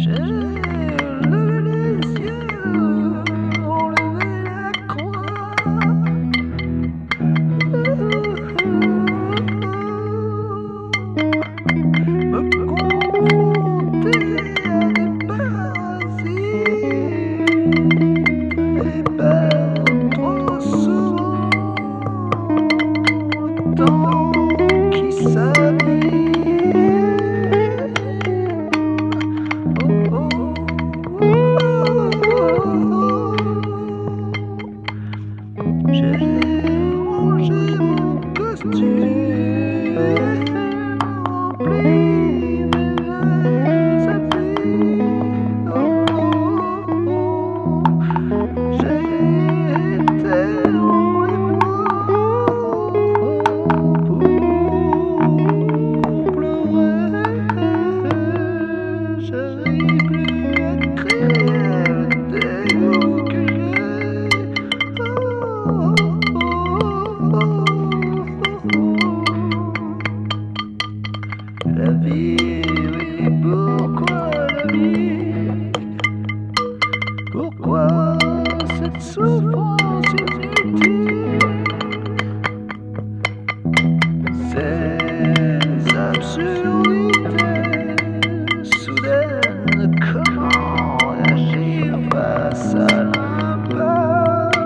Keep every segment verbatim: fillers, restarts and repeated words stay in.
J'ai levé les yeux, enlevé la croix. Me confronter à des parasites, et perdre trop souvent le temps qui s'habille. J'ai rangé mon costume, rempli mes vieilles habits. Oh, oh, oh. J'ai été dans les bois pour pleurer. J'arrive plus à crier le dégoût que j'ai. La vie, oui, pourquoi la vie? Pourquoi cette souffrance inutile? Ces absurdités soudaines, comment agir face à l'impasse?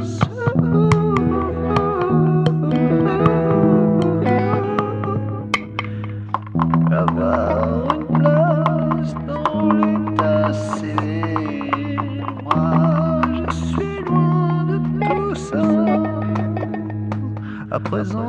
Avoir une place dans l'état civil, moi je suis loin de tout ça. À présent